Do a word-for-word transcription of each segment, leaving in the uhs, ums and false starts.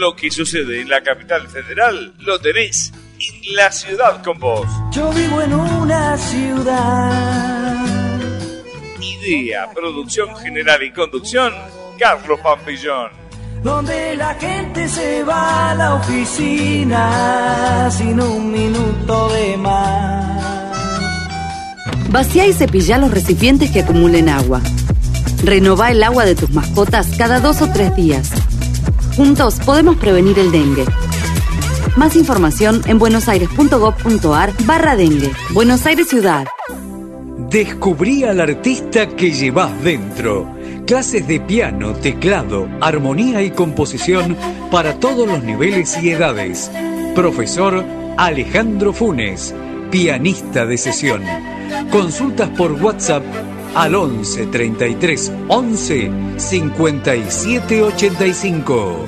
lo que sucede en la capital federal lo tenés en La Ciudad con Vos. Yo vivo en una ciudad. Idea, producción general y conducción, Carlos Pampillón. Donde la gente se va a la oficina sin un minuto de más. Vacía y cepilla los recipientes que acumulen agua. Renová el agua de tus mascotas cada dos o tres días. Juntos podemos prevenir el dengue. Más información en buenosaires.gov.ar barra dengue. Buenos Aires Ciudad. Descubrí al artista que llevas dentro. Clases de piano, teclado, armonía y composición para todos los niveles y edades. Profesor Alejandro Funes, pianista de sesión. Consultas por WhatsApp al once treinta y tres once cincuenta y siete ochenta y cinco.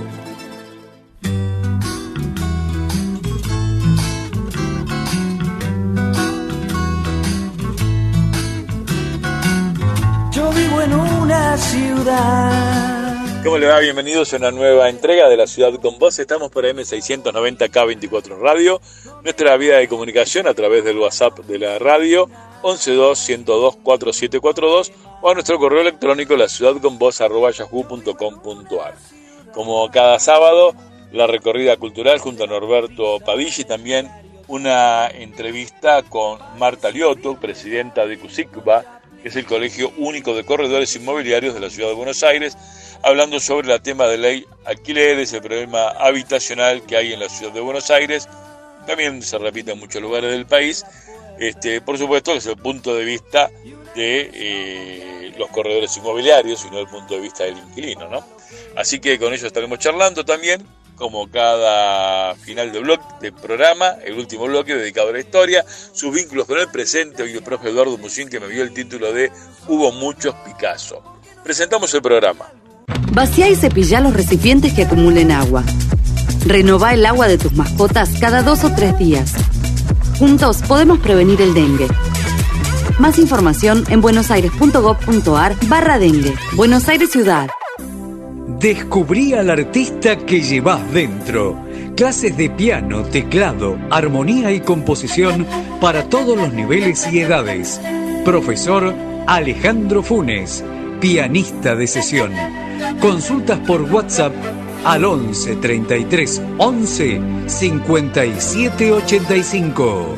Yo vivo en una ciudad. ¿Cómo le va? Bienvenidos a una nueva entrega de La Ciudad con Vos. Estamos por M seiscientos noventa K veinticuatro Radio. Nuestra vía de comunicación a través del WhatsApp de la radio once dos ciento dos cuarenta y siete cuarenta y dos o a nuestro correo electrónico laciudadconvos arroba yahoo punto com punto ar. Como cada sábado, la recorrida cultural junto a Norberto Padilla y también una entrevista con Marta Liotto, presidenta de CUSICBA, que es el Colegio Único de Corredores Inmobiliarios de la Ciudad de Buenos Aires, hablando sobre el tema de ley alquileres, el problema habitacional que hay en la Ciudad de Buenos Aires. También se repite en muchos lugares del país. Este, por supuesto que es el punto de vista de eh, los corredores inmobiliarios y no el punto de vista del inquilino, ¿no? Así que con ellos estaremos charlando también, como cada final de bloque de programa, el último bloque dedicado a la historia, sus vínculos con el presente. Hoy el profe Eduardo Musín, que me dio el título de Hubo muchos Picasso. Presentamos el programa. Vacía y cepilla los recipientes que acumulen agua. Renová el agua de tus mascotas cada dos o tres días. Juntos podemos prevenir el dengue. Más información en buenosaires.gov.ar barra dengue. Buenos Aires Ciudad. Descubrí al artista que llevas dentro. Clases de piano, teclado, armonía y composición para todos los niveles y edades. Profesor Alejandro Funes, pianista de sesión. Consultas por WhatsApp al once treinta y tres once cincuenta y siete ochenta y cinco.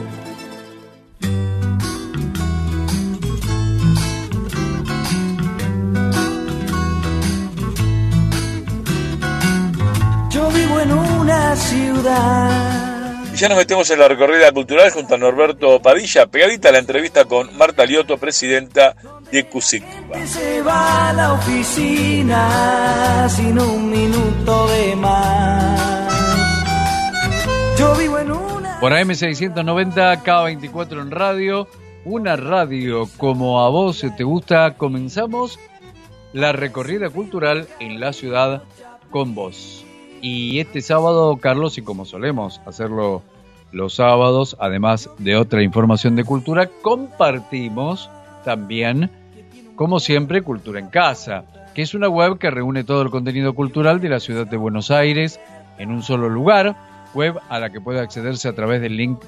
Yo vivo en una ciudad. Y ya nos metemos en la recorrida cultural junto a Norberto Padilla, pegadita a la entrevista con Marta Liotto, presidenta de CUSICBA. Se va a la oficina sin un minuto de más. Yo vivo en una. Por A M seiscientos noventa K veinticuatro en radio, una radio como a vos te gusta. Comenzamos la recorrida cultural en la ciudad con vos. Y este sábado, Carlos, y como solemos hacerlo los sábados, además de otra información de cultura, compartimos también, como siempre, Cultura en Casa, que es una web que reúne todo el contenido cultural de la ciudad de Buenos Aires en un solo lugar, web a la que puede accederse a través del link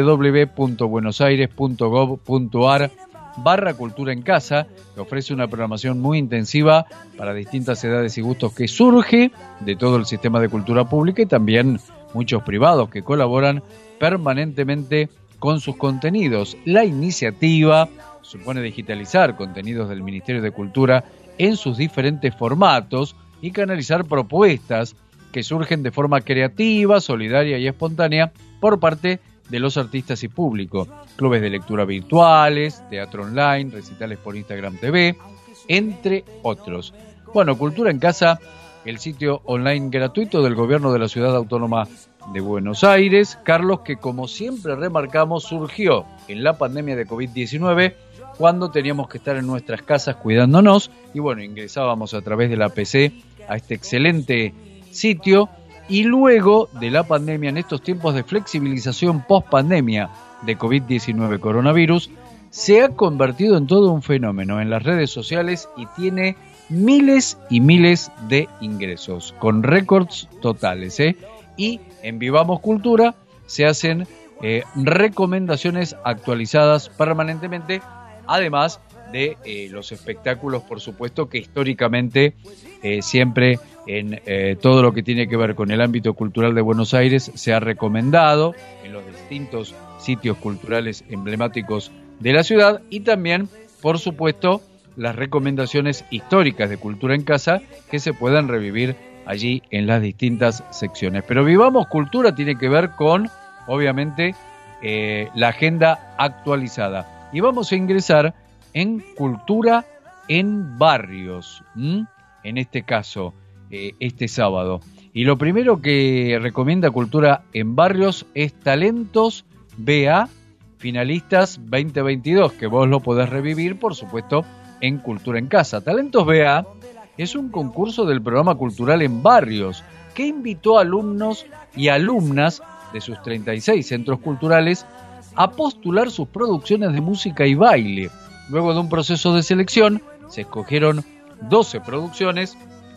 www.buenosaires.gov.ar barra Cultura en Casa, que ofrece una programación muy intensiva para distintas edades y gustos que surge de todo el sistema de cultura pública y también muchos privados que colaboran permanentemente con sus contenidos. La iniciativa supone digitalizar contenidos del Ministerio de Cultura en sus diferentes formatos y canalizar propuestas que surgen de forma creativa, solidaria y espontánea por parte de los artistas y público. Clubes de lectura virtuales, teatro online, recitales por Instagram T V, entre otros. Bueno, Cultura en Casa, el sitio online gratuito del Gobierno de la Ciudad Autónoma de Buenos Aires, Carlos, que como siempre remarcamos, surgió en la pandemia de covid diecinueve, cuando teníamos que estar en nuestras casas cuidándonos, y bueno, ingresábamos a través de la P C a este excelente sitio, y luego de la pandemia, en estos tiempos de flexibilización post-pandemia de covid diecinueve coronavirus, se ha convertido en todo un fenómeno en las redes sociales y tiene miles y miles de ingresos, con récords totales, ¿eh? Y en Vivamos Cultura se hacen eh, recomendaciones actualizadas permanentemente, además de eh, los espectáculos, por supuesto, que históricamente eh, siempre en eh, todo lo que tiene que ver con el ámbito cultural de Buenos Aires se ha recomendado en los distintos sitios culturales emblemáticos de la ciudad, y también, por supuesto, las recomendaciones históricas de Cultura en Casa que se puedan revivir allí en las distintas secciones. Pero Vivamos Cultura tiene que ver con, obviamente, eh, la agenda actualizada. Y vamos a ingresar en Cultura en Barrios, ¿m? en este caso, eh, este sábado. Y lo primero que recomienda Cultura en Barrios es Talentos B A, finalistas veinte veintidós, que vos lo podés revivir, por supuesto, en Cultura en Casa. Talentos B A es un concurso del programa cultural en Barrios que invitó a alumnos y alumnas de sus treinta y seis centros culturales a postular sus producciones de música y baile. Luego de un proceso de selección, se escogieron doce producciones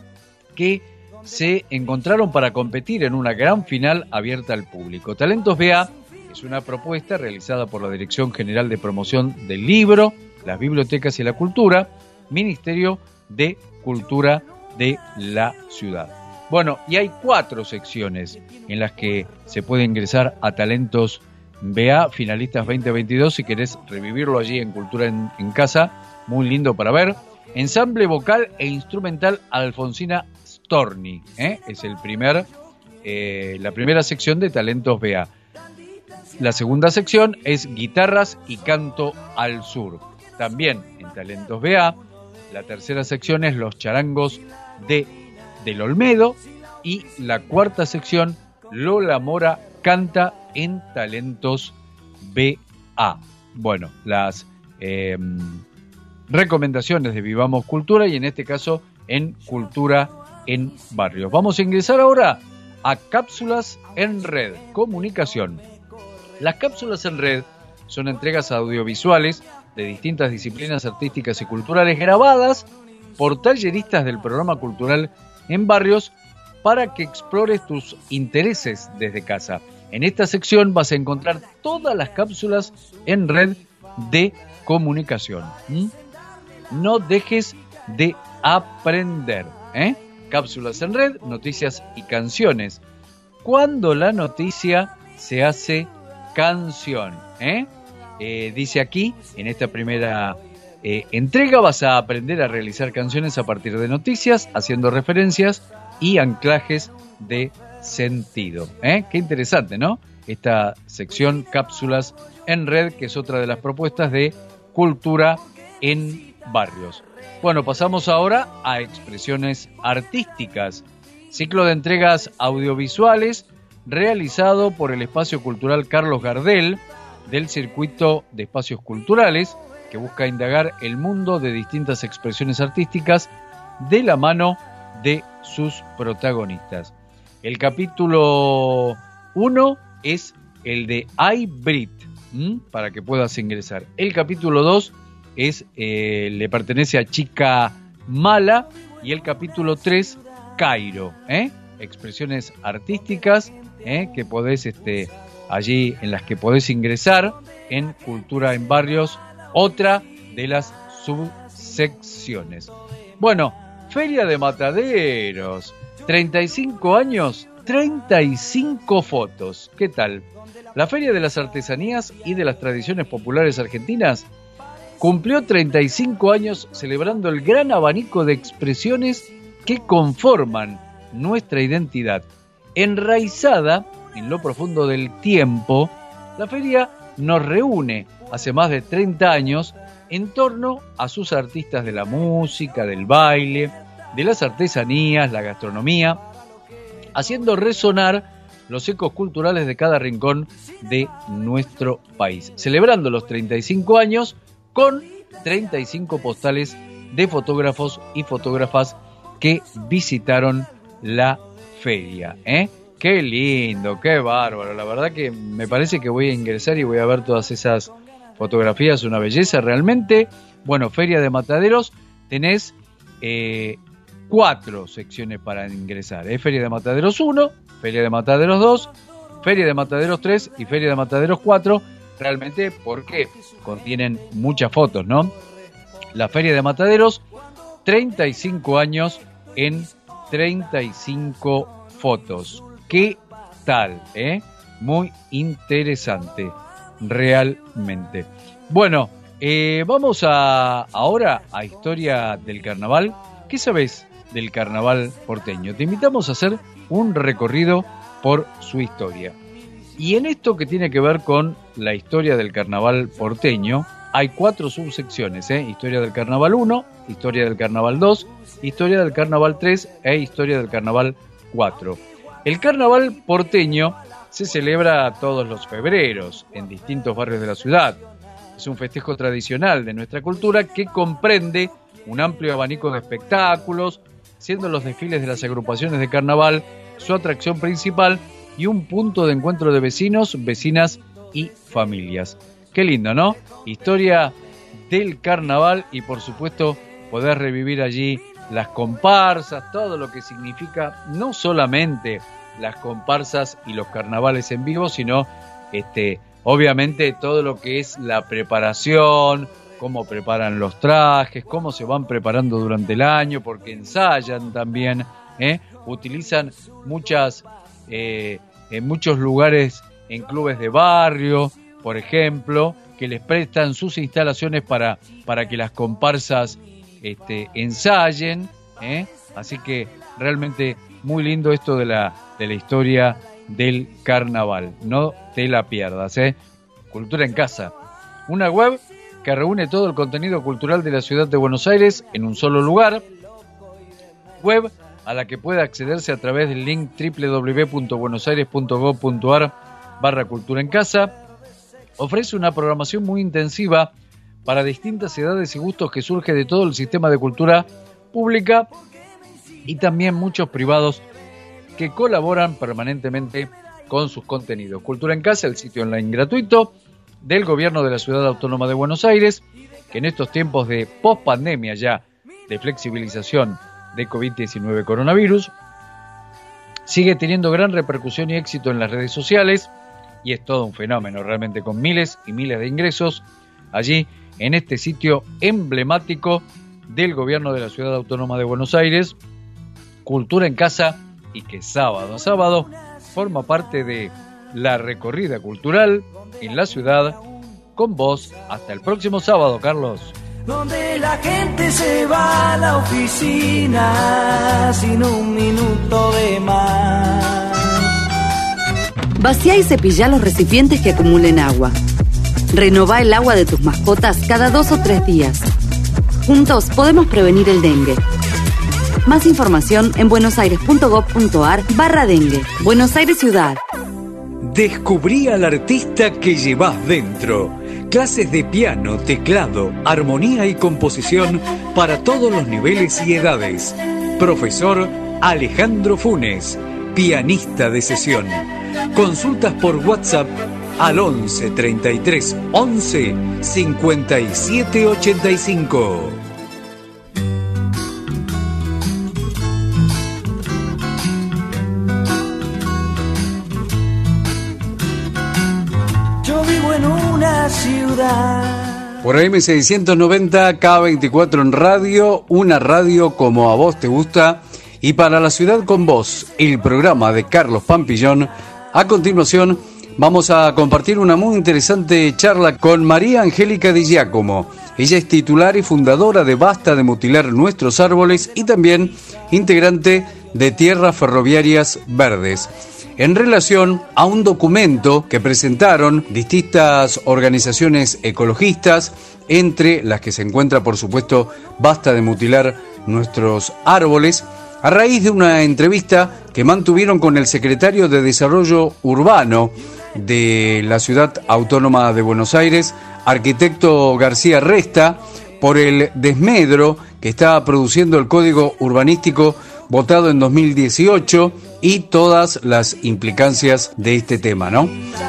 que se encontraron para competir en una gran final abierta al público. Talentos B A es una propuesta realizada por la Dirección General de Promoción del Libro, las Bibliotecas y la Cultura, Ministerio de Cultura de la Ciudad. Bueno, y hay cuatro secciones en las que se puede ingresar a Talentos B A, finalistas veinte veintidós, si querés revivirlo allí en Cultura en, en Casa, muy lindo para ver. Ensamble vocal e instrumental Alfonsina Storni, ¿eh? es el primer, eh, la primera sección de Talentos B A. La segunda sección es guitarras y canto al sur, también en Talentos B A. La tercera sección es los charangos de del Olmedo, y la cuarta sección, Lola Mora canta en Talentos B A. Bueno, las eh, recomendaciones de Vivamos Cultura, y en este caso en Cultura en Barrios. Vamos a ingresar ahora a Cápsulas en Red, Comunicación. Las cápsulas en red son entregas audiovisuales de distintas disciplinas artísticas y culturales grabadas por talleristas del programa cultural en Barrios para que explores tus intereses desde casa. En esta sección vas a encontrar todas las cápsulas en red de comunicación. ¿Mm? No dejes de aprender, ¿eh? Cápsulas en red, noticias y canciones. Cuando la noticia se hace canción, ¿eh? Eh, dice aquí, en esta primera eh, entrega, vas a aprender a realizar canciones a partir de noticias, haciendo referencias y anclajes de sentido. ¿eh? Qué interesante, ¿no? Esta sección Cápsulas en Red, que es otra de las propuestas de Cultura en Barrios. Bueno, pasamos ahora a Expresiones Artísticas, ciclo de entregas audiovisuales realizado por el Espacio Cultural Carlos Gardel del Circuito de Espacios Culturales, que busca indagar el mundo de distintas expresiones artísticas de la mano de sus protagonistas. El capítulo uno es el de iBrit, ¿m? para que puedas ingresar. El capítulo dos es eh, le pertenece a Chica Mala, y el capítulo tres, Cairo, ¿eh? expresiones artísticas ¿eh? que podés este, allí en las que podés ingresar en Cultura en Barrios, otra de las subsecciones. Bueno, Feria de Mataderos, treinta y cinco años, treinta y cinco fotos. ¿Qué tal? La Feria de las Artesanías y de las Tradiciones Populares Argentinas cumplió treinta y cinco años, celebrando el gran abanico de expresiones que conforman nuestra identidad. Enraizada en lo profundo del tiempo, la feria nos reúne hace más de treinta años en torno a sus artistas de la música, del baile, de las artesanías, la gastronomía, haciendo resonar los ecos culturales de cada rincón de nuestro país, celebrando los treinta y cinco años con treinta y cinco postales de fotógrafos y fotógrafas que visitaron la feria. ¿eh? Qué lindo, qué bárbaro. La verdad que me parece que voy a ingresar y voy a ver todas esas fotografías, una belleza realmente. Bueno, Feria de Mataderos, tenés eh, cuatro secciones para ingresar. ¿eh? Feria de Mataderos uno, Feria de Mataderos dos, Feria de Mataderos tres y Feria de Mataderos cuatro. Realmente porque contienen muchas fotos, ¿no? La Feria de Mataderos, treinta y cinco años en treinta y cinco fotos. ¿Qué tal? Eh? Muy interesante, realmente. Bueno, eh, vamos a ahora a historia del carnaval. ¿Qué sabes del carnaval porteño? Te invitamos a hacer un recorrido por su historia. Y en esto que tiene que ver con la historia del carnaval porteño, hay cuatro subsecciones, ¿eh? Historia del carnaval uno, historia del carnaval dos, historia del carnaval tres e historia del carnaval cuatro. El carnaval porteño se celebra todos los febreros en distintos barrios de la ciudad. Es un festejo tradicional de nuestra cultura que comprende un amplio abanico de espectáculos, siendo los desfiles de las agrupaciones de carnaval su atracción principal y un punto de encuentro de vecinos, vecinas y familias. Qué lindo, ¿no? Historia del carnaval y por supuesto poder revivir allí las comparsas, todo lo que significa no solamente las comparsas y los carnavales en vivo, sino este, obviamente todo lo que es la preparación, cómo preparan los trajes, cómo se van preparando durante el año, porque ensayan también, ¿eh? Utilizan muchas... Eh, en muchos lugares, en clubes de barrio, por ejemplo, que les prestan sus instalaciones para, para que las comparsas este, ensayen, ¿eh? Así que realmente muy lindo esto de la, de la historia del carnaval. No te la pierdas, ¿eh? Cultura en Casa, una web que reúne todo el contenido cultural de la ciudad de Buenos Aires en un solo lugar. Web a la que puede accederse a través del link doble u doble u doble u punto buenosaires punto gob punto ar barra cultura en casa. Ofrece una programación muy intensiva para distintas edades y gustos que surge de todo el sistema de cultura pública y también muchos privados que colaboran permanentemente con sus contenidos. Cultura en Casa, el sitio online gratuito del Gobierno de la Ciudad Autónoma de Buenos Aires, que en estos tiempos de post-pandemia ya, de flexibilización de covid diecinueve coronavirus, sigue teniendo gran repercusión y éxito en las redes sociales y es todo un fenómeno realmente, con miles y miles de ingresos allí en este sitio emblemático del Gobierno de la Ciudad Autónoma de Buenos Aires, Cultura en Casa, y que sábado a sábado forma parte de la recorrida cultural en la ciudad con vos. Hasta el próximo sábado, Carlos. Donde la gente se va a la oficina sin un minuto de más. Vacía y cepilla los recipientes que acumulen agua. Renová el agua de tus mascotas cada dos o tres días. Juntos podemos prevenir el dengue. Más información en buenosaires.gov.ar barra dengue. Buenos Aires Ciudad. Descubrí al artista que llevas dentro. Clases de piano, teclado, armonía y composición para todos los niveles y edades. Profesor Alejandro Funes, pianista de sesión. Consultas por WhatsApp al once treinta y tres once cincuenta y siete ochenta y cinco. Ciudad. Por A M seiscientos noventa, K veinticuatro en radio, una radio como a vos te gusta, y para la ciudad con vos, el programa de Carlos Pampillón. A continuación vamos a compartir una muy interesante charla con María Angélica Di Giacomo. Ella es titular y fundadora de Basta de Mutilar Nuestros Árboles y también integrante de Tierras Ferroviarias Verdes, en relación a un documento que presentaron distintas organizaciones ecologistas, entre las que se encuentra, por supuesto, Basta de Mutilar Nuestros Árboles, a raíz de una entrevista que mantuvieron con el secretario de Desarrollo Urbano de la Ciudad Autónoma de Buenos Aires, arquitecto García Resta, por el desmedro que está produciendo el Código Urbanístico votado en dos mil dieciocho y todas las implicancias de este tema, ¿no?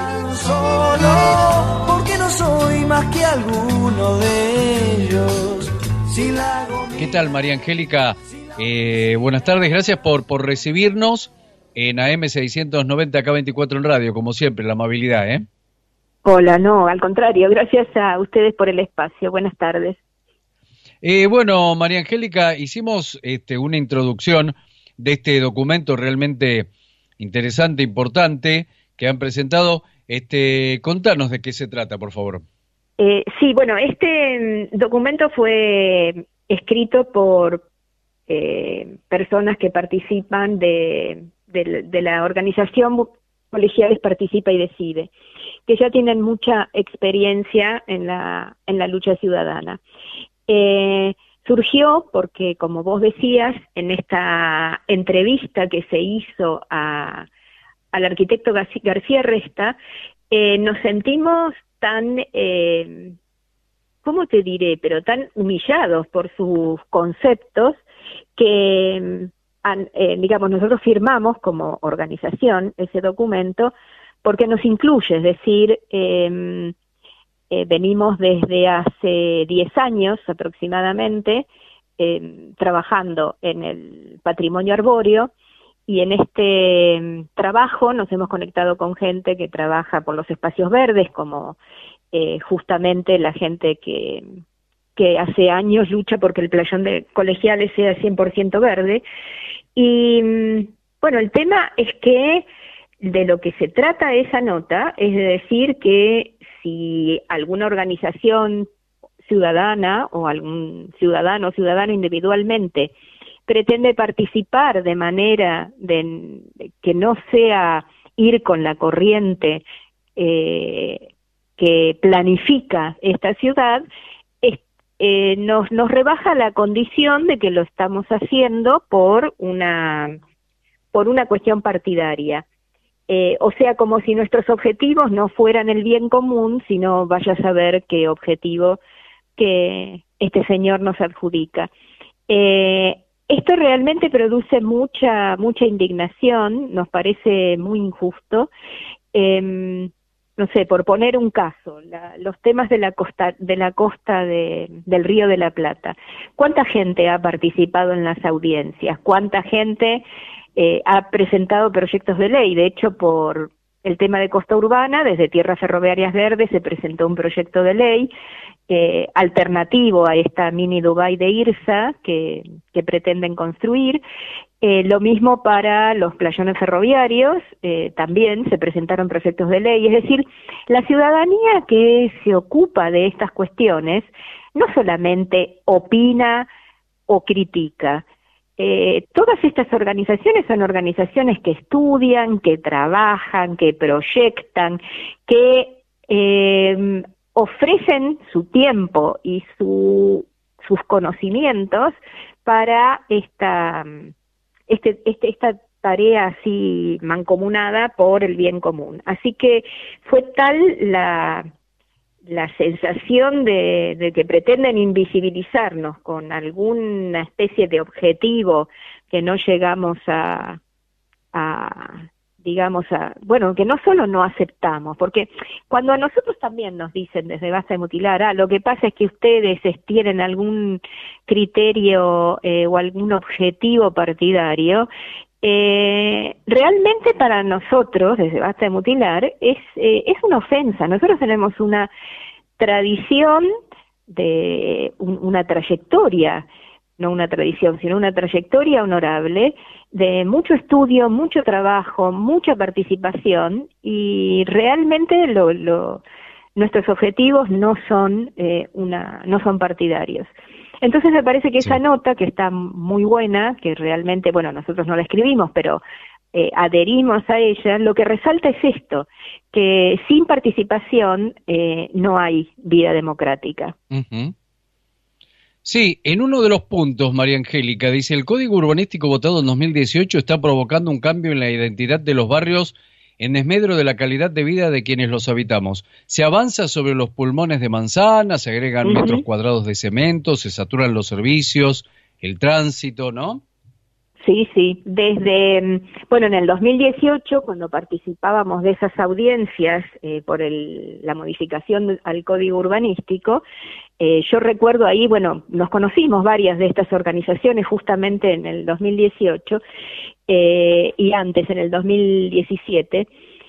Solo porque no soy más que alguno de ellos. Si la ¿Qué ¿Qué tal, María Angélica? Eh, buenas tardes, gracias por, por recibirnos en A M seiscientos noventa K veinticuatro en radio, como siempre, la amabilidad, ¿eh? Hola, no, al contrario, gracias a ustedes por el espacio. Buenas tardes. Eh, bueno, María Angélica, hicimos este, una introducción de este documento realmente interesante, importante, que han presentado. Este, contanos de qué se trata, por favor. Eh, sí, bueno, este documento fue escrito por eh, personas que participan de, de, de la organización Colegiales Participa y Decide, que ya tienen mucha experiencia en la, en la lucha ciudadana. Eh, surgió porque, como vos decías, en esta entrevista que se hizo a, al arquitecto García Resta, eh, nos sentimos tan, eh, ¿cómo te diré?, pero tan humillados por sus conceptos que, eh, digamos, nosotros firmamos como organización ese documento porque nos incluye, es decir, eh, eh, venimos desde hace diez años aproximadamente eh, trabajando en el patrimonio arbóreo, y en este trabajo nos hemos conectado con gente que trabaja por los espacios verdes, como eh, justamente la gente que, que hace años lucha porque el playón de Colegiales sea cien por ciento verde. Y bueno, el tema es que de lo que se trata esa nota es de decir que si alguna organización ciudadana o algún ciudadano o ciudadano individualmente pretende participar de manera de, de que no sea ir con la corriente eh, que planifica esta ciudad, es, eh, nos, nos rebaja la condición de que lo estamos haciendo por una, por una cuestión partidaria. Eh, o sea, como si nuestros objetivos no fueran el bien común, sino vaya a saber qué objetivo que este señor nos adjudica. Eh, Esto realmente produce mucha mucha indignación, nos parece muy injusto. Eh, no sé, por poner un caso, la, los temas de la costa de la costa de, del Río de la Plata. ¿Cuánta gente ha participado en las audiencias? ¿Cuánta gente eh, ha presentado proyectos de ley? De hecho, por el tema de costa urbana, desde Tierras Ferroviarias Verdes se presentó un proyecto de ley Eh, alternativo a esta mini Dubái de IRSA que, que pretenden construir. Eh, lo mismo para los playones ferroviarios, eh, también se presentaron proyectos de ley. Es decir, la ciudadanía que se ocupa de estas cuestiones no solamente opina o critica. Eh, todas estas organizaciones son organizaciones que estudian, que trabajan, que proyectan, que eh, ofrecen su tiempo y su, sus conocimientos para esta, este, este, esta tarea así mancomunada por el bien común. Así que fue tal la, la sensación de, de que pretenden invisibilizarnos con alguna especie de objetivo que no llegamos a... a digamos, a, bueno, que no solo no aceptamos, porque cuando a nosotros también nos dicen desde Basta de Mutilar, ah, lo que pasa es que ustedes tienen algún criterio eh, o algún objetivo partidario, eh, realmente para nosotros, desde Basta de Mutilar, es, eh, es una ofensa. Nosotros tenemos una tradición, de un, una trayectoria, no una tradición, sino una trayectoria honorable de mucho estudio, mucho trabajo, mucha participación, y realmente lo, lo, nuestros objetivos no son eh, una, no son partidarios. Entonces me parece que sí. Esa nota, que está muy buena, que realmente, bueno, nosotros no la escribimos, pero eh, adherimos a ella, lo que resalta es esto, que sin participación eh, no hay vida democrática. Uh-huh. Sí, en uno de los puntos, María Angélica, dice: el Código Urbanístico votado en dos mil dieciocho está provocando un cambio en la identidad de los barrios en desmedro de la calidad de vida de quienes los habitamos. Se avanza sobre los pulmones de manzana, se agregan uh-huh. metros cuadrados de cemento, se saturan los servicios, el tránsito, ¿no? Sí, sí, desde, bueno, en el dos mil dieciocho, cuando participábamos de esas audiencias eh, por el, la modificación al Código Urbanístico, eh, yo recuerdo ahí, bueno, nos conocimos varias de estas organizaciones justamente en el dos mil dieciocho eh, y antes, en el dos mil diecisiete.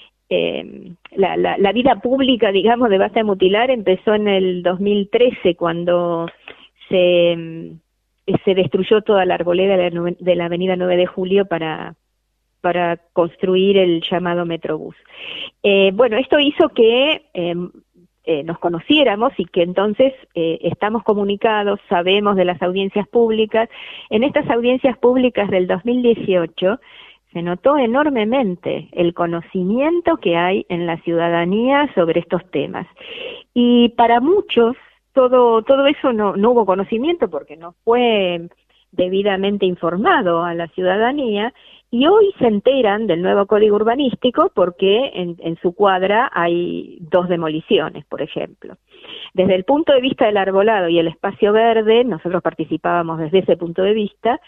Eh, la, la, la vida pública, digamos, de Basta de Mutilar empezó en el dos mil trece, cuando se... se destruyó toda la arboleda de la, de la avenida nueve de julio para, para construir el llamado Metrobús. Eh, bueno, esto hizo que eh, eh, nos conociéramos y que entonces eh, estamos comunicados, sabemos de las audiencias públicas. En estas audiencias públicas del dos mil dieciocho se notó enormemente el conocimiento que hay en la ciudadanía sobre estos temas. Y para muchos, Todo, todo eso no, no hubo conocimiento porque no fue debidamente informado a la ciudadanía, y hoy se enteran del nuevo Código Urbanístico porque en, en su cuadra hay dos demoliciones, por ejemplo. Desde el punto de vista del arbolado y el espacio verde, nosotros participábamos desde ese punto de vista,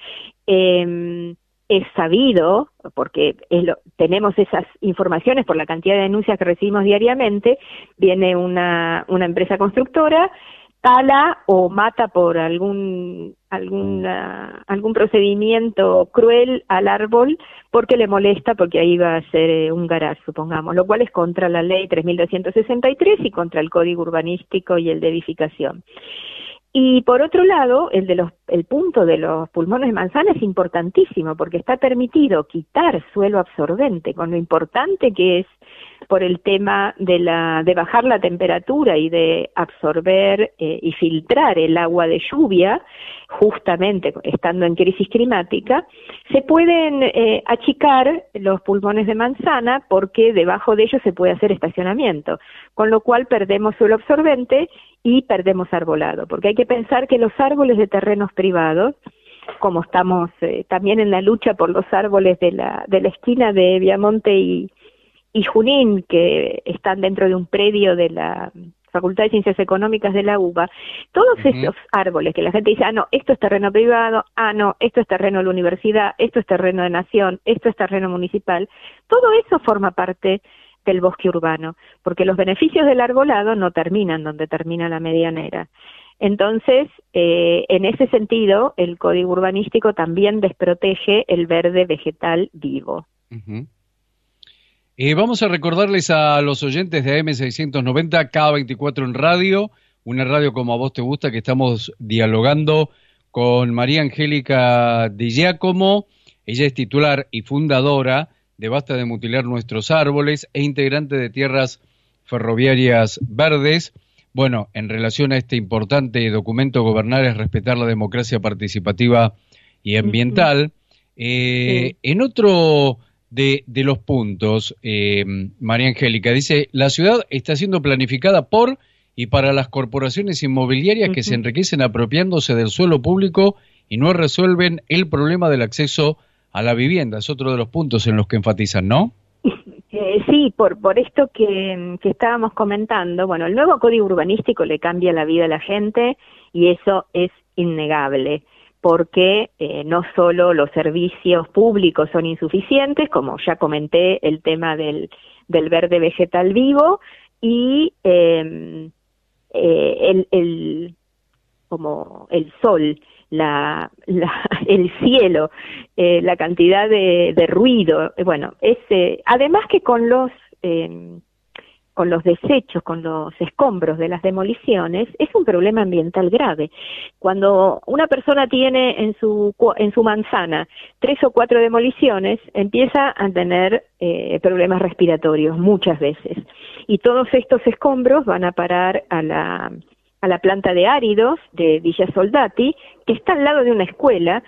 eh, es sabido, porque es lo, tenemos esas informaciones por la cantidad de denuncias que recibimos diariamente, viene una, una empresa constructora, tala o mata por algún alguna, algún procedimiento cruel al árbol porque le molesta, porque ahí va a ser un garage, supongamos, lo cual es contra la ley tres mil doscientos sesenta y tres y contra el Código Urbanístico y el de edificación. Y por otro lado, el de los el punto de los pulmones de manzana es importantísimo porque está permitido quitar suelo absorbente, con lo importante que es por el tema de la de bajar la temperatura y de absorber eh, y filtrar el agua de lluvia, justamente estando en crisis climática, se pueden eh, achicar los pulmones de manzana porque debajo de ellos se puede hacer estacionamiento, con lo cual perdemos suelo absorbente y perdemos arbolado, porque hay que pensar que los árboles de terrenos privados, como estamos eh, también en la lucha por los árboles de la de la esquina de Viamonte y, y Junín, que están dentro de un predio de la Facultad de Ciencias Económicas de la U B A, todos uh-huh. esos árboles que la gente dice, ah, no, esto es terreno privado, ah, no, esto es terreno de la universidad, esto es terreno de nación, esto es terreno municipal, todo eso forma parte del bosque urbano, porque los beneficios del arbolado no terminan donde termina la medianera. Entonces, eh, en ese sentido, el Código Urbanístico también desprotege el verde vegetal vivo. Uh-huh. Eh, vamos a recordarles a los oyentes de A M seiscientos noventa, K veinticuatro en radio, una radio como a vos te gusta, que estamos dialogando con María Angélica Di Giacomo. Ella es titular y fundadora de Basta de Mutilar Nuestros Árboles e integrante de Tierras Ferroviarias Verdes. Bueno, en relación a este importante documento, Gobernar es respetar la democracia participativa y ambiental. Eh, sí. En otro de, de los puntos, eh, María Angélica, dice, la ciudad está siendo planificada por y para las corporaciones inmobiliarias uh-huh. que se enriquecen apropiándose del suelo público y no resuelven el problema del acceso a la vivienda. Es otro de los puntos en los que enfatizan, ¿no? Eh, sí, por por esto que, que estábamos comentando, bueno, el nuevo Código Urbanístico le cambia la vida a la gente y eso es innegable, porque eh, no solo los servicios públicos son insuficientes, como ya comenté, el tema del, del verde vegetal vivo y eh, eh, el, el como el sol, la, la el cielo, eh, la cantidad de, de ruido, bueno, es, eh, además que con los eh, con los desechos, con los escombros de las demoliciones, es un problema ambiental grave. Cuando una persona tiene en su en su manzana tres o cuatro demoliciones, empieza a tener eh, problemas respiratorios muchas veces, y todos estos escombros van a parar a la a la planta de áridos de Villa Soldati, que está al lado de una escuela,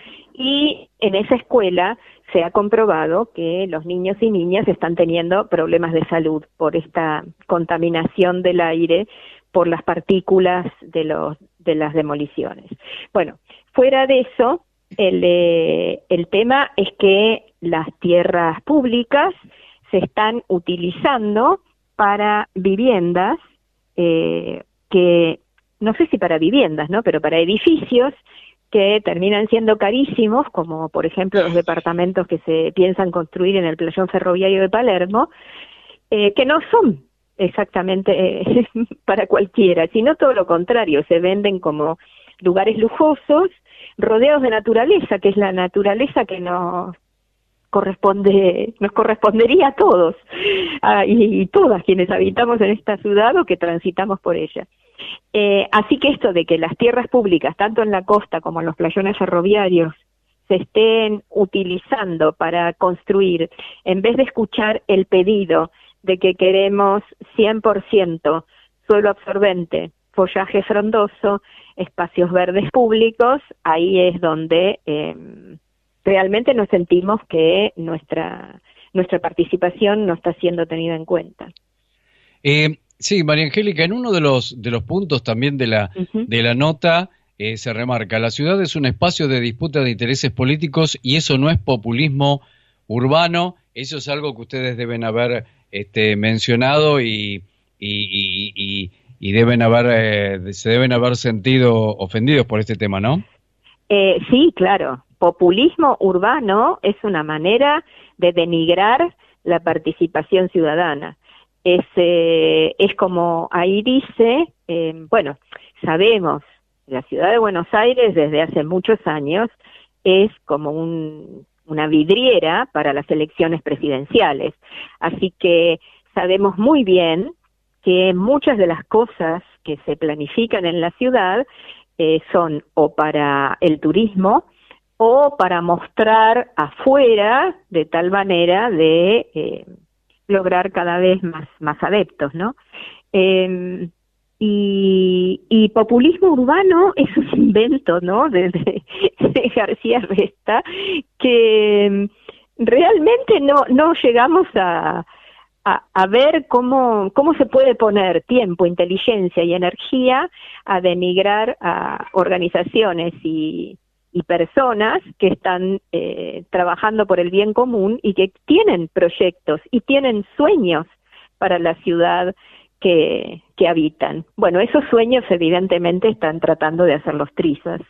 y en esa escuela se ha comprobado que los niños y niñas están teniendo problemas de salud por esta contaminación del aire, por las partículas de los de las demoliciones. Bueno, fuera de eso, el, eh, el tema es que las tierras públicas se están utilizando para viviendas eh, que no sé si para viviendas, ¿no? Pero para edificios que terminan siendo carísimos, como por ejemplo los departamentos que se piensan construir en el playón ferroviario de Palermo, eh, que no son exactamente eh, para cualquiera, sino todo lo contrario, se venden como lugares lujosos, rodeados de naturaleza, que es la naturaleza que nos corresponde, nos correspondería a todos, a, y, y todas quienes habitamos en esta ciudad o que transitamos por ella. Eh, así que esto de que las tierras públicas, tanto en la costa como en los playones ferroviarios, se estén utilizando para construir, en vez de escuchar el pedido de que queremos cien por ciento suelo absorbente, follaje frondoso, espacios verdes públicos, ahí es donde eh, realmente nos sentimos que nuestra nuestra participación no está siendo tenida en cuenta. Eh, sí, María Angélica, en uno de los de los puntos también de la uh-huh. de la nota eh, se remarca: la ciudad es un espacio de disputa de intereses políticos y eso no es populismo urbano. Eso es algo que ustedes deben haber este, mencionado y y, y, y, y deben haber eh, se deben haber sentido ofendidos por este tema, ¿no? Eh, sí, claro. Populismo urbano es una manera de denigrar la participación ciudadana. Es, eh, es como ahí dice, eh, bueno, sabemos, la ciudad de Buenos Aires desde hace muchos años es como un, una vidriera para las elecciones presidenciales. Así que sabemos muy bien que muchas de las cosas que se planifican en la ciudad eh, son o para el turismo o para mostrar afuera de tal manera de eh, lograr cada vez más, más adeptos, ¿no? Eh, y, y populismo urbano es un invento, ¿no?, de, de, de García Resta, que realmente no, no llegamos a, a, a ver cómo, cómo se puede poner tiempo, inteligencia y energía a denigrar a organizaciones y y personas que están eh, trabajando por el bien común y que tienen proyectos y tienen sueños para la ciudad que, que habitan. Bueno, esos sueños evidentemente están trazando de hacerlos trizas.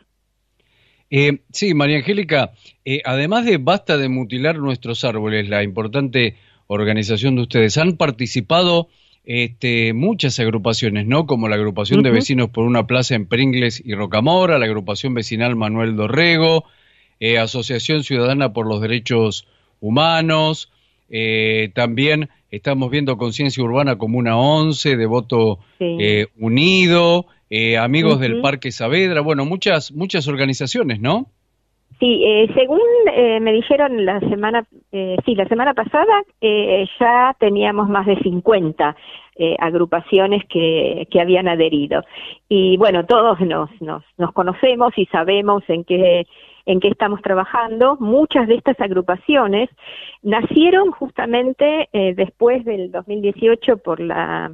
Eh, sí, María Angélica, eh, además de Basta de Mutilar Nuestros Árboles, la importante organización de ustedes, han participado Este, muchas agrupaciones, ¿no? Como la agrupación uh-huh. de vecinos por una plaza en Pringles y Rocamora, la agrupación vecinal Manuel Dorrego, eh, Asociación Ciudadana por los Derechos Humanos, eh, también estamos viendo Conciencia Urbana Comuna once, Devoto sí. eh, Unido, eh, Amigos uh-huh. del Parque Saavedra, bueno, muchas muchas organizaciones, ¿no? Sí, eh, según eh, me dijeron la semana, eh, sí, la semana pasada eh, ya teníamos más de cincuenta eh, agrupaciones que, que habían adherido. Y bueno, todos nos, nos, nos conocemos y sabemos en qué, en qué estamos trabajando. Muchas de estas agrupaciones nacieron justamente eh, después del dos mil dieciocho por la...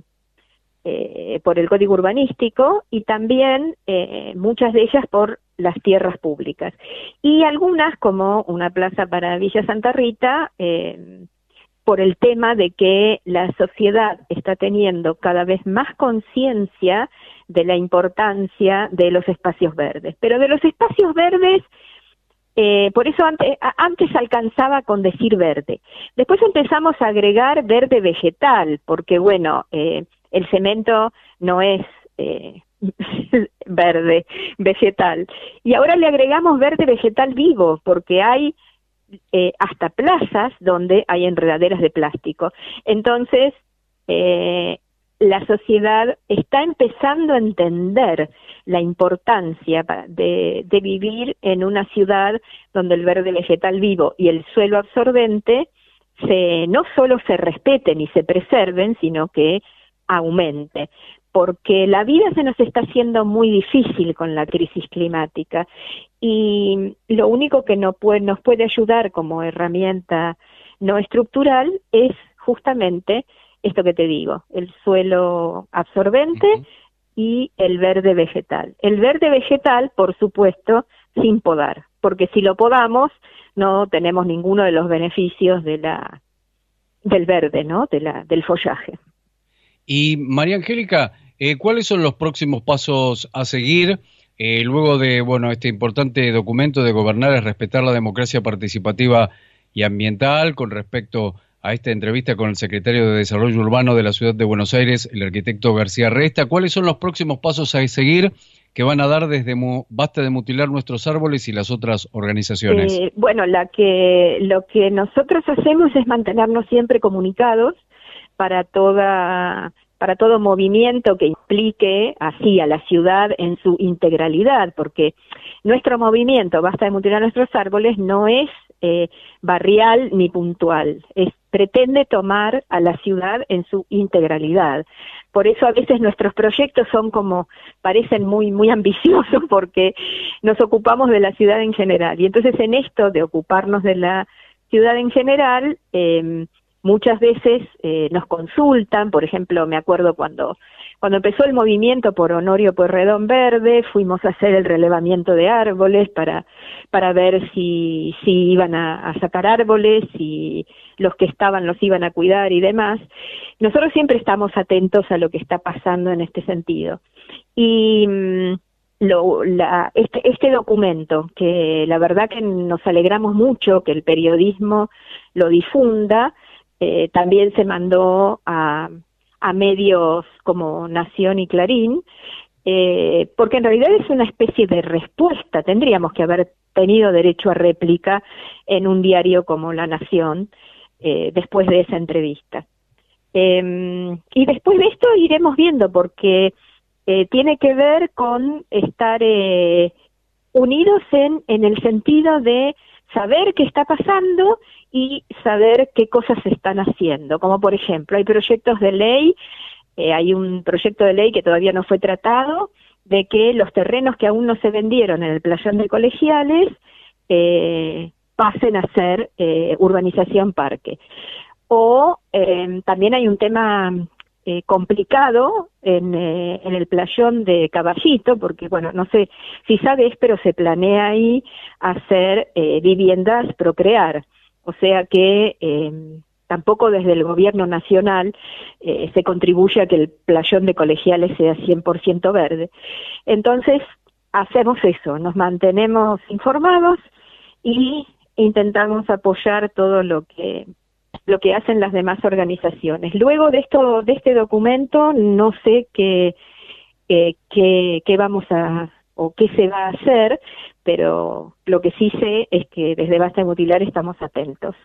Eh, por el Código Urbanístico y también eh, muchas de ellas por las tierras públicas. Y algunas, como una plaza para Villa Santa Rita, eh, por el tema de que la sociedad está teniendo cada vez más conciencia de la importancia de los espacios verdes. Pero de los espacios verdes, eh, por eso antes, antes alcanzaba con decir verde. Después empezamos a agregar verde vegetal, porque bueno... Eh, el cemento no es eh, verde, vegetal. Y ahora le agregamos verde vegetal vivo, porque hay eh, hasta plazas donde hay enredaderas de plástico. Entonces, eh, la sociedad está empezando a entender la importancia de, de vivir en una ciudad donde el verde vegetal vivo y el suelo absorbente se, no solo se respeten y se preserven, sino que aumente, porque la vida se nos está haciendo muy difícil con la crisis climática y lo único que no puede, nos puede ayudar como herramienta no estructural es justamente esto que te digo, el suelo absorbente uh-huh. y el verde vegetal. El verde vegetal, por supuesto, sin podar, porque si lo podamos no tenemos ninguno de los beneficios de la del verde, ¿no? De la, del follaje. Y María Angélica, eh, ¿cuáles son los próximos pasos a seguir eh, luego de bueno este importante documento de Gobernar es respetar la democracia participativa y ambiental, con respecto a esta entrevista con el secretario de Desarrollo Urbano de la Ciudad de Buenos Aires, el arquitecto García Resta, ¿cuáles son los próximos pasos a seguir que van a dar desde Mu- Basta de Mutilar Nuestros Árboles y las otras organizaciones? Eh, bueno, la que lo que nosotros hacemos es mantenernos siempre comunicados para toda para todo movimiento que implique así a la ciudad en su integralidad, porque nuestro movimiento Basta de Mutilar Nuestros Árboles no es eh, barrial ni puntual, es, pretende tomar a la ciudad en su integralidad. Por eso a veces nuestros proyectos son como, parecen muy, muy ambiciosos porque nos ocupamos de la ciudad en general. Y entonces en esto de ocuparnos de la ciudad en general, eh, muchas veces eh, nos consultan, por ejemplo, me acuerdo cuando cuando empezó el movimiento por Honorio Pueyrredón Verde, fuimos a hacer el relevamiento de árboles para para ver si si iban a, a sacar árboles, si los que estaban los iban a cuidar y demás. Nosotros siempre estamos atentos a lo que está pasando en este sentido. Y Lo, la, este, este documento, que la verdad que nos alegramos mucho que el periodismo lo difunda, eh, también se mandó a, a medios como Nación y Clarín, eh, porque en realidad es una especie de respuesta. Tendríamos que haber tenido derecho a réplica en un diario como La Nación, eh, después de esa entrevista. Eh, y después de esto iremos viendo, porque Eh, tiene que ver con estar eh, unidos en, en el sentido de saber qué está pasando y saber qué cosas se están haciendo. Como por ejemplo, hay proyectos de ley, eh, hay un proyecto de ley que todavía no fue tratado, de que los terrenos que aún no se vendieron en el playón de Colegiales eh, pasen a ser eh, urbanización parque. O eh, también hay un tema Eh, complicado en, eh, en el playón de Caballito, porque bueno, no sé si sabes, pero se planea ahí hacer eh, viviendas procrear, o sea que eh, tampoco desde el gobierno nacional eh, se contribuye a que el playón de Colegiales sea cien por ciento verde. Entonces hacemos eso, nos mantenemos informados y intentamos apoyar todo lo que lo que hacen las demás organizaciones. Luego de esto, de este documento, no sé qué, eh, qué, qué vamos a, o qué se va a hacer, pero lo que sí sé es que desde Basta de Mutilar estamos atentos.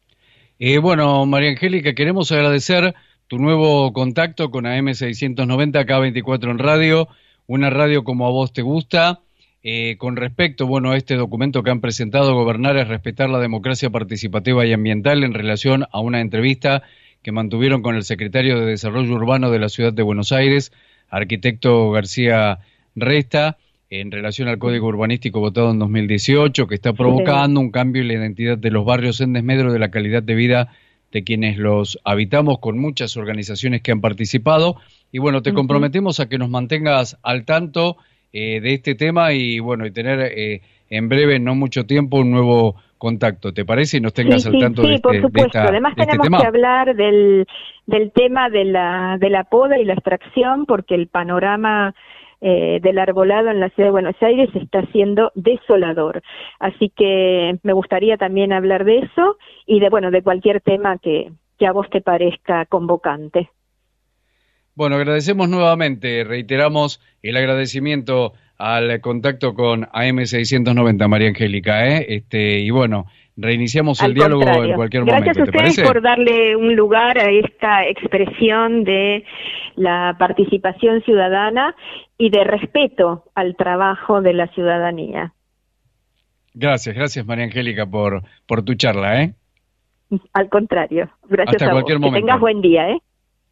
Eh, bueno, María Angélica, queremos agradecer tu nuevo contacto con A M seiscientos noventa, K veinticuatro en radio, una radio como a vos te gusta. Eh, con respecto, bueno, a este documento que han presentado, Gobernar es respetar la democracia participativa y ambiental, en relación a una entrevista que mantuvieron con el secretario de Desarrollo Urbano de la Ciudad de Buenos Aires, arquitecto García Resta, en relación al Código Urbanístico votado en dos mil dieciocho, que está provocando un cambio en la identidad de los barrios en desmedro de la calidad de vida de quienes los habitamos, con muchas organizaciones que han participado. Y bueno, te uh-huh. comprometemos a que nos mantengas al tanto Eh, de este tema y bueno, y tener eh, en breve, no mucho tiempo, un nuevo contacto. ¿Te parece? Y nos tengas sí, al tanto sí, de, sí, por este, supuesto. de, esta, Además de este tenemos tema. que hablar del, del tema de la, de la poda y la extracción, porque el panorama eh, del arbolado en la Ciudad de Buenos Aires está siendo desolador. Así que me gustaría también hablar de eso y de, bueno, de cualquier tema que, que a vos te parezca convocante. Bueno, agradecemos nuevamente, reiteramos el agradecimiento al contacto con A M seiscientos noventa, María Angélica, ¿eh? Este, y bueno, reiniciamos el Al diálogo contrario. en cualquier Gracias momento, ¿te a ustedes parece? por darle un lugar a esta expresión de la participación ciudadana y de respeto al trabajo de la ciudadanía. Gracias, gracias María Angélica por, por tu charla, ¿eh? Al contrario, gracias Hasta a cualquier vos. momento. Que tengas buen día, ¿eh?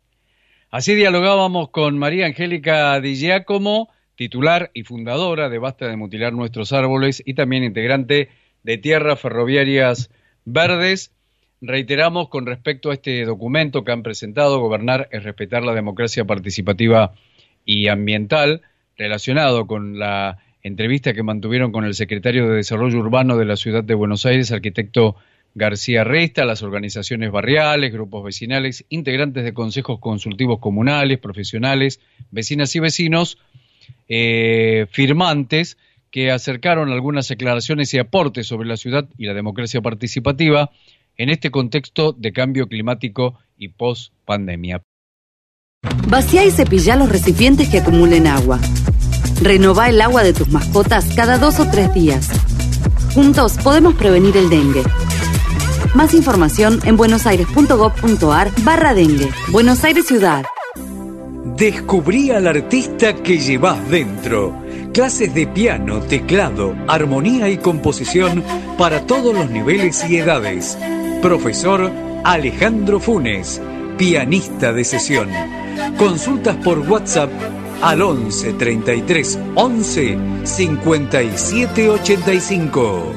Así dialogábamos con María Angélica Di Giacomo, titular y fundadora de Basta de Mutilar Nuestros Árboles y también integrante de Tierras Ferroviarias Verdes. Reiteramos con respecto a este documento que han presentado, Gobernar es respetar la democracia participativa y ambiental, relacionado con la entrevista que mantuvieron con el secretario de Desarrollo Urbano de la Ciudad de Buenos Aires, arquitecto García Resta, las organizaciones barriales, grupos vecinales, integrantes de consejos consultivos comunales, profesionales, vecinas y vecinos, eh, firmantes que acercaron algunas aclaraciones y aportes sobre la ciudad y la democracia participativa en este contexto de cambio climático y post-pandemia. Vacía y cepilla los recipientes que acumulen agua. Renová el agua de tus mascotas cada dos o tres días. Juntos podemos prevenir el dengue. Más información en buenosaires.gov.ar barra dengue. Buenos Aires Ciudad. Descubrí al artista que llevas dentro. Clases de piano, teclado, armonía y composición para todos los niveles y edades. Profesor Alejandro Funes, pianista de sesión. Consultas por WhatsApp al once treinta y tres once cincuenta y siete ochenta y cinco.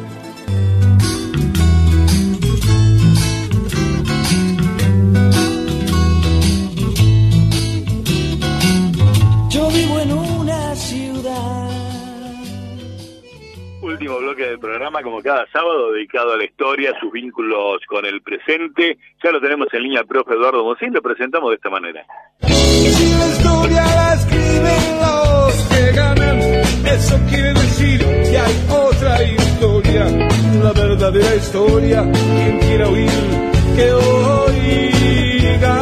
Yo vivo en una ciudad. Último bloque del programa, como cada sábado, dedicado a la historia, sus vínculos con el presente. Ya lo tenemos en línea al profe Eduardo Mosín, lo presentamos de esta manera. Y si la historia la escriben los que ganan, eso quiere decir que hay otra historia, la verdadera historia. Quien quiera oír, que oiga.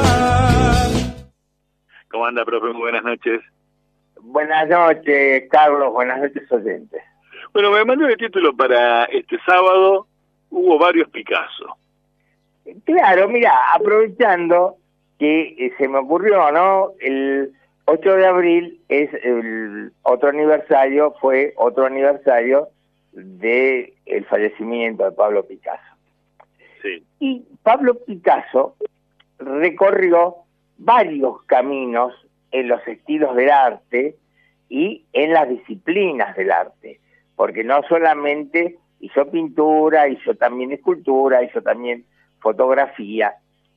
¿Cómo anda, profe? Muy buenas noches. Buenas noches, Carlos. Buenas noches, oyentes. Bueno, me mandó el título para este sábado, hubo varios Picasso. Claro, mira, aprovechando que eh, se me ocurrió, ¿no? El ocho de abril es el otro aniversario, fue otro aniversario de el fallecimiento de Pablo Picasso. Sí. Y Pablo Picasso recorrió varios caminos en los estilos del arte y en las disciplinas del arte, porque no solamente hizo pintura, hizo también escultura, hizo también fotografía.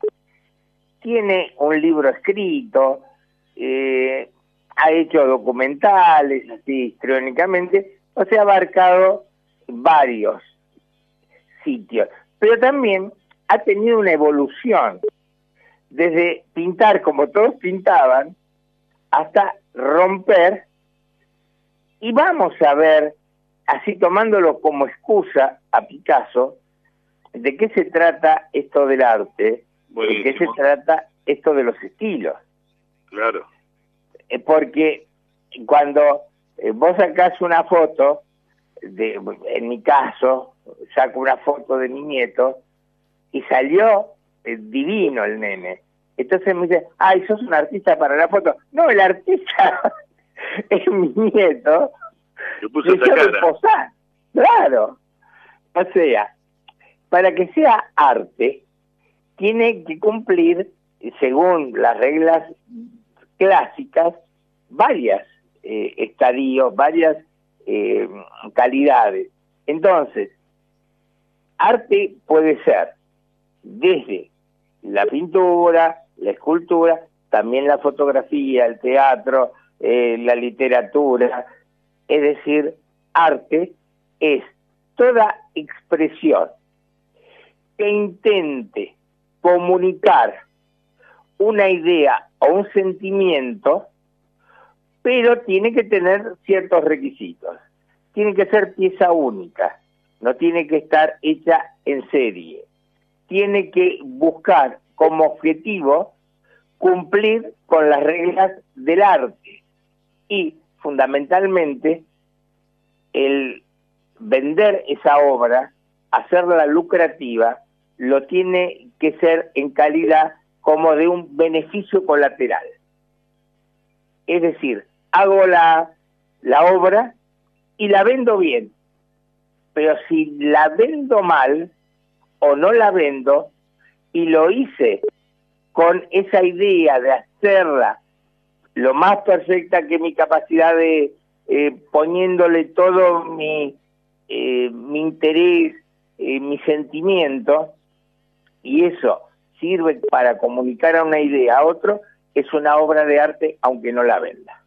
Tiene un libro escrito, eh, ha hecho documentales, así histriónicamente, o sea, ha abarcado varios sitios, pero también ha tenido una evolución, desde pintar como todos pintaban, hasta romper, y vamos a ver, así tomándolo como excusa a Picasso, de qué se trata esto del arte, Buenísimo. de qué se trata esto de los estilos. Claro. Eh, porque cuando eh, vos sacás una foto, de, en mi caso, saco una foto de mi nieto, y salió eh, divino el nene. Entonces me dice, ay, sos un artista para la foto. No, el artista es mi nieto. Le puso esa cara. Posar. Claro. O sea, para que sea arte, tiene que cumplir, según las reglas clásicas, varias eh, estadios, varias eh, calidades. Entonces, arte puede ser desde la pintura, la escultura, también la fotografía, el teatro, eh, la literatura. Es decir, arte es toda expresión que intente comunicar una idea o un sentimiento, pero tiene que tener ciertos requisitos. Tiene que ser pieza única, no tiene que estar hecha en serie. Tiene que buscar como objetivo cumplir con las reglas del arte y, fundamentalmente, el vender esa obra, hacerla lucrativa, lo tiene que ser en calidad como de un beneficio colateral. Es decir, hago la, la obra y la vendo bien, pero si la vendo mal o no la vendo y lo hice con esa idea de hacerla lo más perfecta que mi capacidad de eh, poniéndole todo mi, eh, mi interés, eh, mi sentimiento, y eso sirve para comunicar a una idea a otro, es una obra de arte aunque no la venda.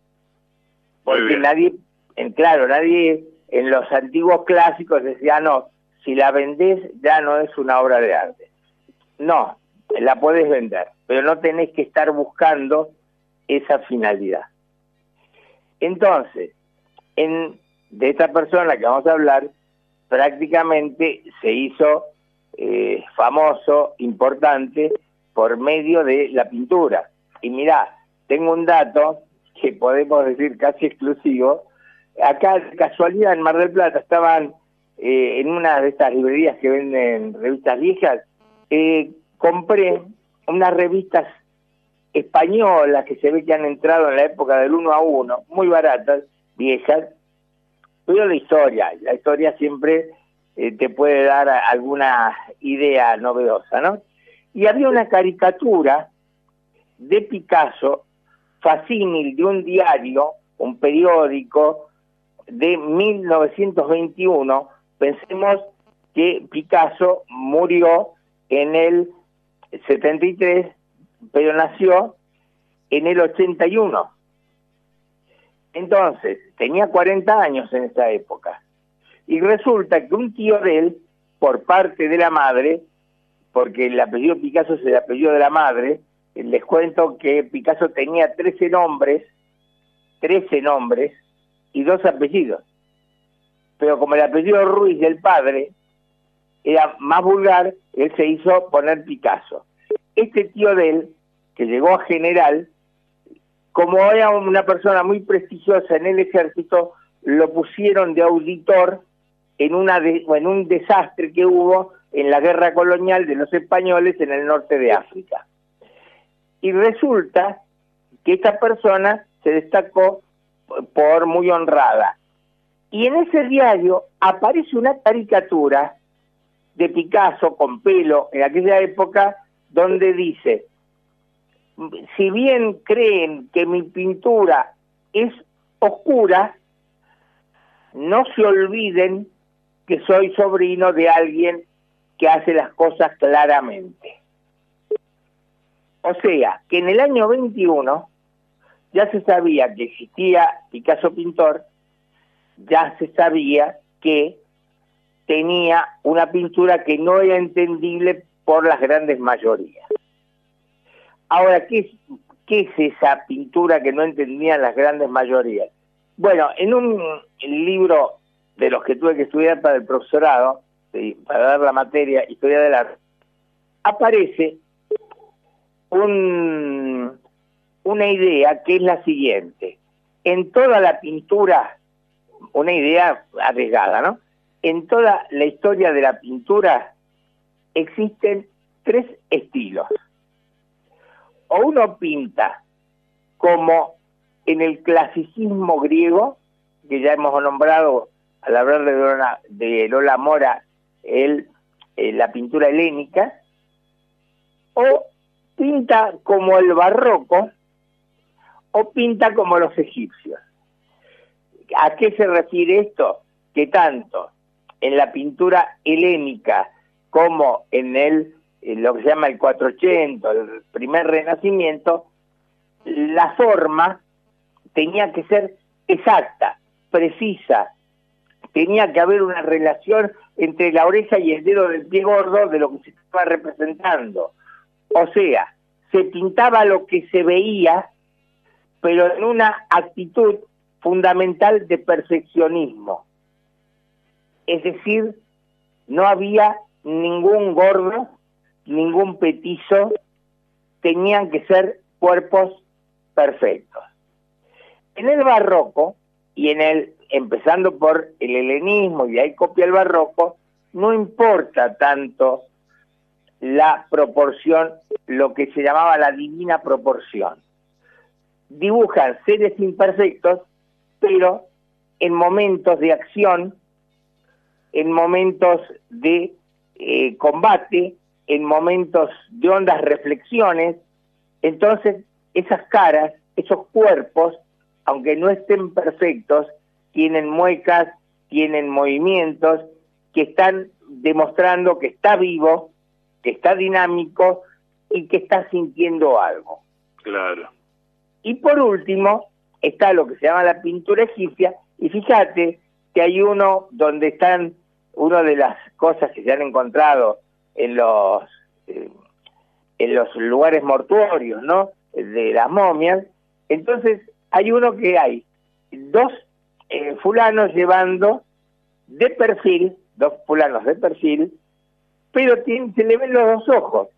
Porque nadie, en claro, nadie en los antiguos clásicos decía, no, si la vendés ya no es una obra de arte. No, la podés vender, pero no tenés que estar buscando esa finalidad. Entonces, en, de esta persona que vamos a hablar, prácticamente se hizo eh, famoso, importante, por medio de la pintura. Y mirá, tengo un dato que podemos decir casi exclusivo. Acá, de casualidad, en Mar del Plata, estaban eh, en una de estas librerías que venden revistas viejas, eh, compré unas revistas españolas que se ve que han entrado en la época del uno a uno, muy baratas, viejas, pero la historia, la historia siempre eh, te puede dar alguna idea novedosa, ¿no? Y había una caricatura de Picasso, facímil de un diario, un periódico de mil novecientos veintiuno. Pensemos que Picasso murió en el setenta y tres, pero nació en el ochenta y uno. Entonces, tenía cuarenta años en esa época. Y resulta que un tío de él, por parte de la madre, porque el apellido Picasso es el apellido de la madre, les cuento que Picasso tenía trece nombres, trece nombres y dos apellidos. Pero como el apellido Ruiz del padre era más vulgar, él se hizo poner Picasso. Este tío de él, que llegó a general, como era una persona muy prestigiosa en el ejército, lo pusieron de auditor en, una de, en un desastre que hubo en la guerra colonial de los españoles en el norte de África. Y resulta que esta persona se destacó por muy honrada. Y en ese diario aparece una caricatura de Picasso con pelo en aquella época, donde dice: si bien creen que mi pintura es oscura, no se olviden que soy sobrino de alguien que hace las cosas claramente. O sea, que en el año veintiuno ya se sabía que existía Picasso pintor, ya se sabía que tenía una pintura que no era entendible por las grandes mayorías. Ahora, ¿qué es, qué es esa pintura que no entendían las grandes mayorías? Bueno, en un libro de los que tuve que estudiar para el profesorado, para dar la materia Historia del Arte, aparece un, una idea que es la siguiente. En toda la pintura, una idea arriesgada, ¿no? En toda la historia de la pintura existen tres estilos. O uno pinta como en el clasicismo griego, que ya hemos nombrado al hablar de Lola, de Lola Mora, el, eh, la pintura helénica, o pinta como el barroco, o pinta como los egipcios. ¿A qué se refiere esto? Que tanto en la pintura helénica como en el en lo que se llama el cuatrocientos, el primer Renacimiento, la forma tenía que ser exacta, precisa, tenía que haber una relación entre la oreja y el dedo del pie gordo de lo que se estaba representando. O sea, se pintaba lo que se veía, pero en una actitud fundamental de perfeccionismo. Es decir, no había ningún gordo, ningún petizo, tenían que ser cuerpos perfectos. En el barroco, y en el empezando por el helenismo, y ahí copia el barroco, no importa tanto la proporción, lo que se llamaba la divina proporción. Dibujan seres imperfectos, pero en momentos de acción, en momentos de eh, combate, en momentos de hondas reflexiones. Entonces esas caras, esos cuerpos, aunque no estén perfectos, tienen muecas, tienen movimientos que están demostrando que está vivo, que está dinámico y que está sintiendo algo. Claro. Y por último está lo que se llama la pintura egipcia, y fíjate que hay uno donde están, una de las cosas que se han encontrado en los eh, en los lugares mortuorios, ¿no?, de las momias. Entonces hay uno que hay dos eh, fulanos llevando de perfil, dos fulanos de perfil, pero tiene, se le ven los dos ojos.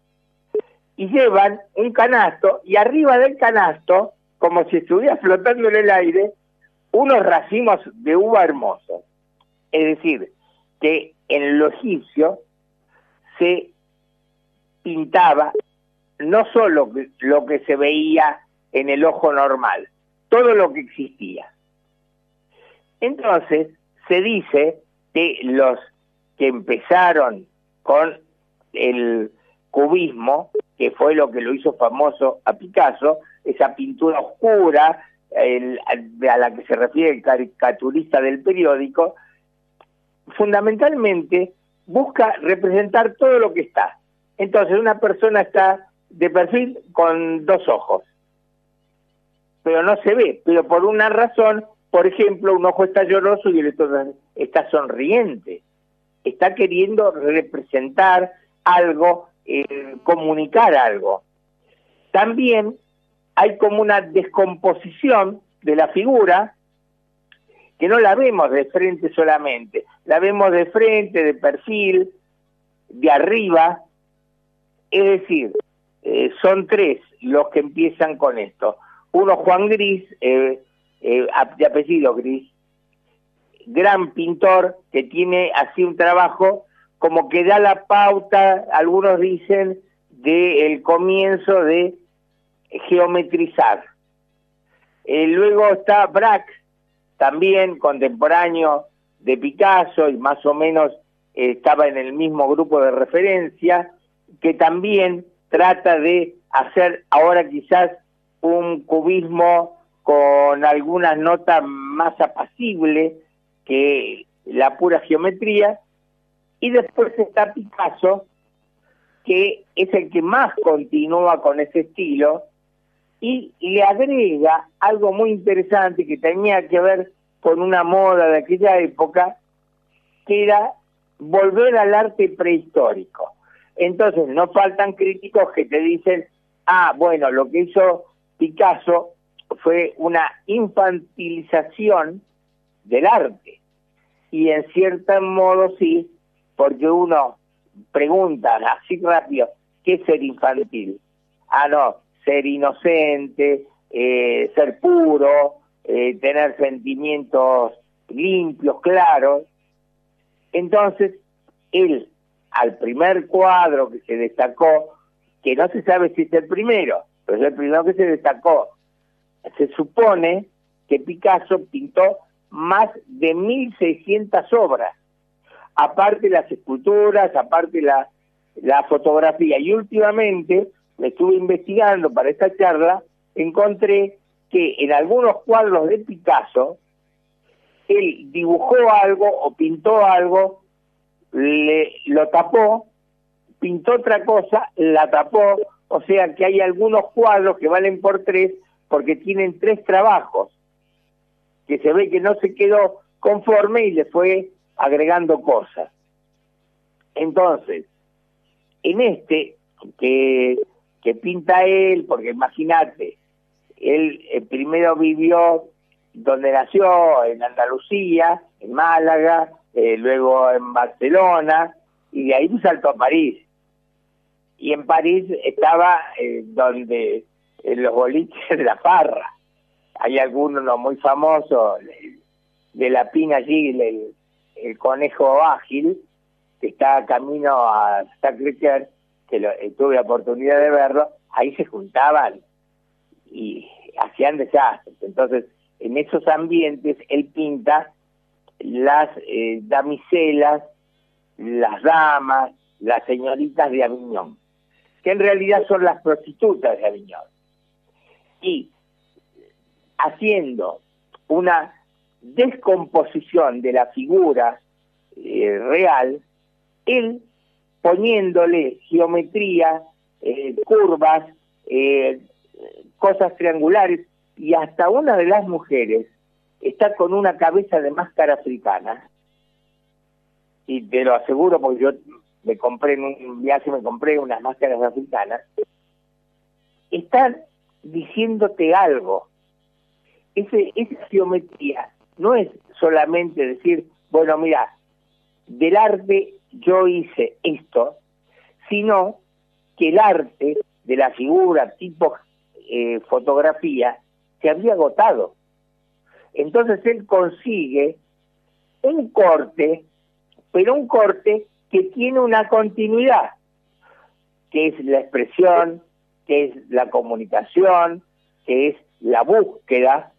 Y llevan un canasto, y arriba del canasto, como si estuviera flotando en el aire, unos racimos de uva hermosos. Es decir, que en lo egipcio se pintaba no solo lo que se veía en el ojo normal, todo lo que existía. Entonces, se dice que los que empezaron con el cubismo, que fue lo que lo hizo famoso a Picasso, esa pintura oscura el, a la que se refiere el caricaturista del periódico, fundamentalmente busca representar todo lo que está. Entonces una persona está de perfil con dos ojos, pero no se ve, pero por una razón, por ejemplo, un ojo está lloroso y el otro está sonriente, está queriendo representar algo, eh, comunicar algo. También hay como una descomposición de la figura, que no la vemos de frente solamente, la vemos de frente, de perfil, de arriba, es decir, eh, son tres los que empiezan con esto. Uno, Juan Gris, eh, eh, de apellido Gris, gran pintor que tiene así un trabajo como que da la pauta, algunos dicen, del comienzo de geometrizar. Eh, luego está Braque, también contemporáneo de Picasso y más o menos eh, estaba en el mismo grupo de referencia, que también trata de hacer ahora quizás un cubismo con algunas notas más apacibles que la pura geometría. Y después está Picasso, que es el que más continúa con ese estilo, y le agrega algo muy interesante que tenía que ver con una moda de aquella época, que era volver al arte prehistórico. Entonces no faltan críticos que te dicen, ah, bueno, lo que hizo Picasso fue una infantilización del arte. Y en cierto modo sí, porque uno pregunta así rápido, ¿qué es ser infantil? Ah, no, ser inocente, eh, ser puro, eh, tener sentimientos limpios, claros. Entonces, él, al primer cuadro que se destacó, que no se sabe si es el primero, pero es el primero que se destacó, se supone que Picasso pintó más de mil seiscientas obras, aparte las esculturas, aparte la, la fotografía. Y últimamente, me estuve investigando para esta charla, encontré que en algunos cuadros de Picasso, él dibujó algo o pintó algo, le, lo tapó, pintó otra cosa, la tapó, o sea que hay algunos cuadros que valen por tres, porque tienen tres trabajos, que se ve que no se quedó conforme y le fue agregando cosas. Entonces, en este que, que pinta él, porque imagínate, él eh, primero vivió donde nació, en Andalucía, en Málaga, eh, luego en Barcelona, y de ahí saltó a París. Y en París estaba eh, donde en los boliches de la farra. Hay algunos no, muy famosos, de la Pina allí, el, el conejo ágil, que está camino a Sacré-Cœur, que lo, eh, tuve la oportunidad de verlo, ahí se juntaban y hacían desastres. Entonces, en esos ambientes, él pinta las eh, damiselas, las damas, las señoritas de Aviñón, que en realidad son las prostitutas de Aviñón. Y haciendo una descomposición de la figura eh, real, él poniéndole geometría, eh, curvas, eh, cosas triangulares, y hasta una de las mujeres está con una cabeza de máscara africana, y te lo aseguro porque yo me compré en un viaje, me compré unas máscaras africanas, están diciéndote algo. ese, esa geometría no es solamente decir, bueno, mira, del arte yo hice esto, sino que el arte de la figura tipo eh, fotografía se había agotado. Entonces él consigue un corte, pero un corte que tiene una continuidad, que es la expresión, que es la comunicación, que es la búsqueda,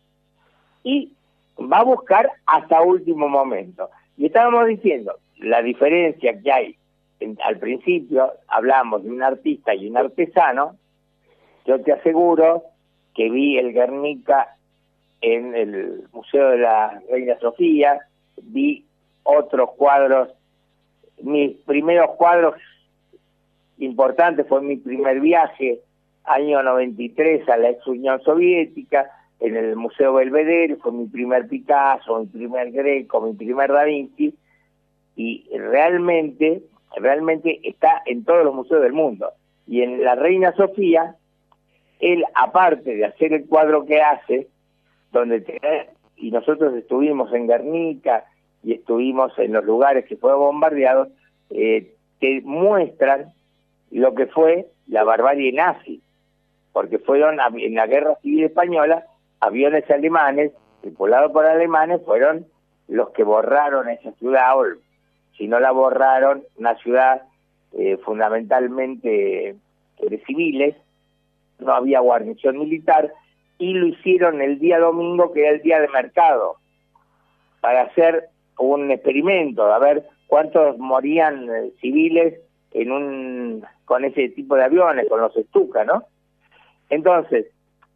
y va a buscar hasta último momento. Y estábamos diciendo, la diferencia que hay, en, al principio hablamos de un artista y un artesano. Yo te aseguro que vi el Guernica en el Museo de la Reina Sofía, vi otros cuadros, mis primeros cuadros importantes fue mi primer viaje, año noventa y tres, a la ex Unión Soviética, en el Museo Belvedere, fue mi primer Picasso, mi primer Greco, mi primer Da Vinci, y realmente, realmente está en todos los museos del mundo. Y en la Reina Sofía, él, aparte de hacer el cuadro que hace, donde te, y nosotros estuvimos en Guernica y estuvimos en los lugares que fueron bombardeados, eh, te muestran lo que fue la barbarie nazi, porque fueron en la Guerra Civil Española, aviones alemanes, tripulados por alemanes, fueron los que borraron esa ciudad, o si no la borraron, una ciudad eh, fundamentalmente de civiles, no había guarnición militar, y lo hicieron el día domingo, que era el día de mercado, para hacer un experimento, a ver cuántos morían eh, civiles en un con ese tipo de aviones, con los Stuka, ¿no? Entonces,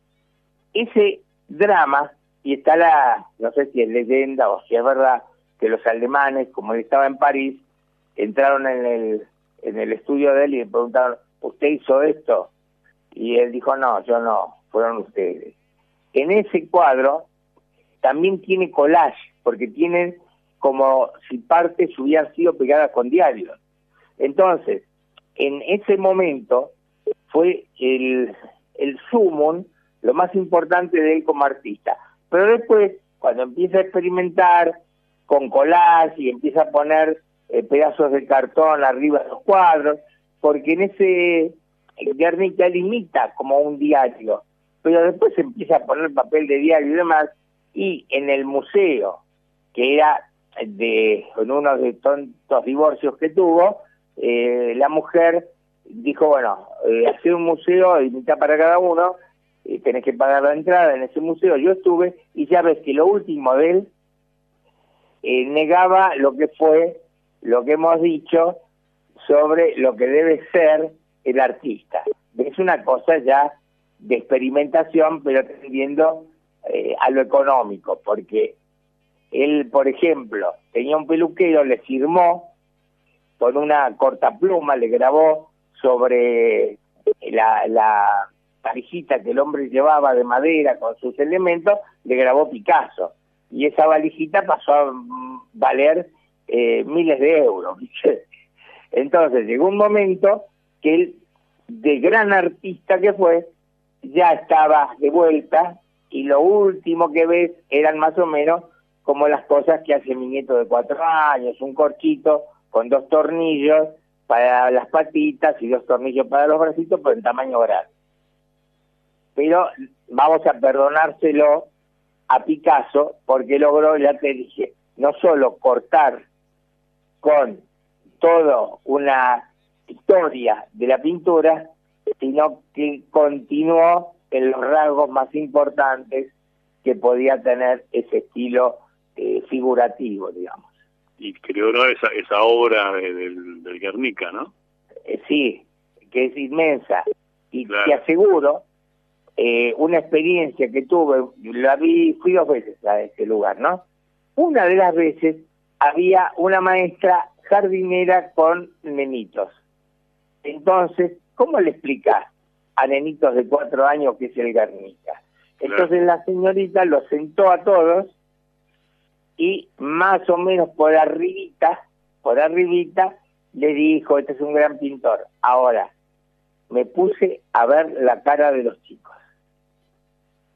ese drama, y está la, no sé si es leyenda o si es verdad, que los alemanes, como él estaba en París, entraron en el en el estudio de él y le preguntaron, ¿usted hizo esto? Y él dijo, no, yo no, fueron ustedes. En ese cuadro también tiene collage, porque tienen como si partes hubieran sido pegadas con diarios. Entonces, en ese momento fue el, el sumum, lo más importante de él como artista. Pero después, cuando empieza a experimentar con collage y empieza a poner eh, pedazos de cartón arriba de los cuadros, porque en ese Guernica él imita como un diario, pero después empieza a poner papel de diario y demás, y en el museo, que era de en uno de tantos divorcios que tuvo, eh, la mujer dijo, bueno, eh, hacer un museo y mitad para cada uno, eh, tenés que pagar la entrada en ese museo. Yo estuve, y ya ves que lo último de él eh, negaba lo que fue, lo que hemos dicho sobre lo que debe ser el artista. Es una cosa ya de experimentación, pero tendiendo eh, a lo económico, porque él, por ejemplo, tenía un peluquero, le firmó con una cortapluma, le grabó sobre la, la valijita que el hombre llevaba de madera con sus elementos, le grabó Picasso. Y esa valijita pasó a valer eh, miles de euros. Entonces llegó un momento que él, de gran artista que fue, ya estaba de vuelta, y lo último que ves eran más o menos como las cosas que hace mi nieto de cuatro años, un corchito con dos tornillos para las patitas y dos tornillos para los bracitos, pero en tamaño grande. Pero vamos a perdonárselo a Picasso, porque logró, ya te dije, no solo cortar con toda una historia de la pintura, sino que continuó en los rasgos más importantes que podía tener ese estilo eh, figurativo, digamos. Y creó, ¿no?, esa, esa obra de, del, del Guernica, ¿no? Eh, sí, que es inmensa. Y claro, te aseguro, eh, una experiencia que tuve, la vi, fui dos veces a ese lugar, ¿no? Una de las veces había una maestra jardinera con nenitos. Entonces, ¿cómo le explicás a nenitos de cuatro años qué es el Guernica? Entonces la señorita los sentó a todos y más o menos por arribita, por arribita, le dijo, este es un gran pintor. Ahora, me puse a ver la cara de los chicos.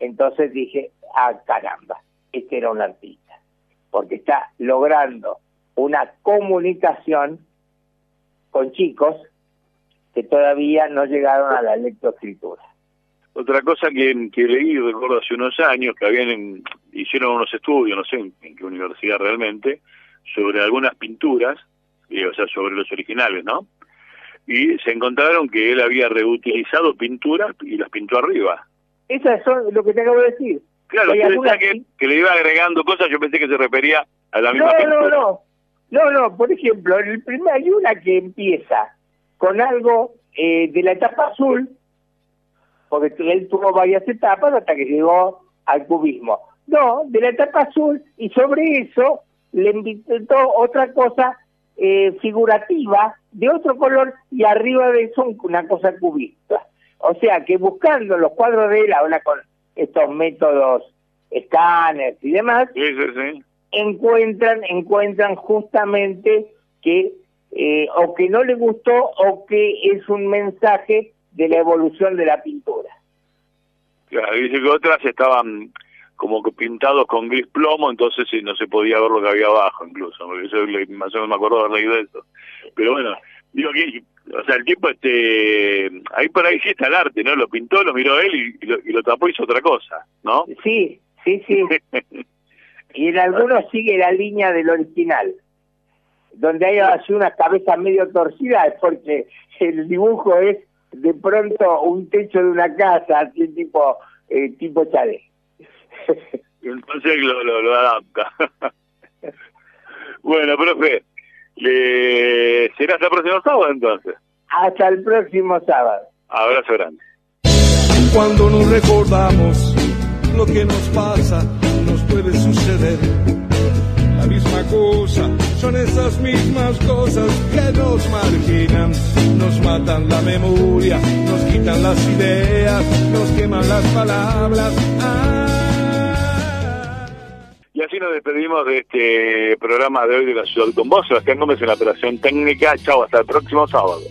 Entonces dije, ah, caramba, este era un artista, porque está logrando una comunicación con chicos que todavía no llegaron a la lectoescritura. Otra cosa que, que leí, recuerdo hace unos años, que habían hicieron unos estudios, no sé en, en qué universidad realmente, sobre algunas pinturas, eh, o sea, sobre los originales, ¿no? Y se encontraron que él había reutilizado pinturas y las pintó arriba. Eso es lo que te acabo de decir. Claro, yo pensaba que, que le iba agregando cosas, yo pensé que se refería a la misma no, pintura. No, no, no, no, por ejemplo, en el primer hay una que empieza con algo eh, de la etapa azul, porque él tuvo varias etapas hasta que llegó al cubismo. No, de la etapa azul, y sobre eso le inventó otra cosa eh, figurativa, de otro color, y arriba de eso una cosa cubista. O sea que buscando los cuadros de él, ahora con estos métodos, escáneres y demás, sí, sí, sí. encuentran encuentran justamente que eh, o que no le gustó o que es un mensaje de la evolución de la pintura. Claro, dice que otras estaban como que pintados con gris plomo, entonces sí, no se podía ver lo que había abajo, incluso, porque eso más o menos me acuerdo de haber leído eso. Pero bueno, digo que, o sea, el tipo, este, ahí por ahí sí está el arte, ¿no? Lo pintó, lo miró él y, y, lo, y lo tapó y hizo otra cosa, ¿no? Sí, sí, sí. Y en algunos sigue la línea del original, donde hay así una cabeza medio torcida, es porque el dibujo es de pronto un techo de una casa, así tipo eh, tipo chalet. Entonces lo, lo, lo adapta. Bueno, profe, le... ¿será hasta el próximo sábado entonces? Hasta el próximo sábado. Abrazo grande. Cuando nos recordamos lo que nos pasa, nos puede suceder la misma cosa, son esas mismas cosas que nos marginan, nos matan la memoria, nos quitan las ideas, nos queman las palabras. Ah. Y así nos despedimos de este programa de hoy de La Ciudad con Vos. Sebastián Gómez en la operación técnica. Chao, hasta el próximo sábado.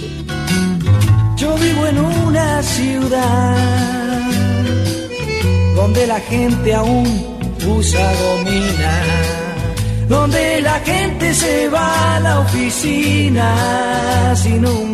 Yo vivo en una ciudad donde la gente aún usa gomina, donde la gente se va a la oficina sin un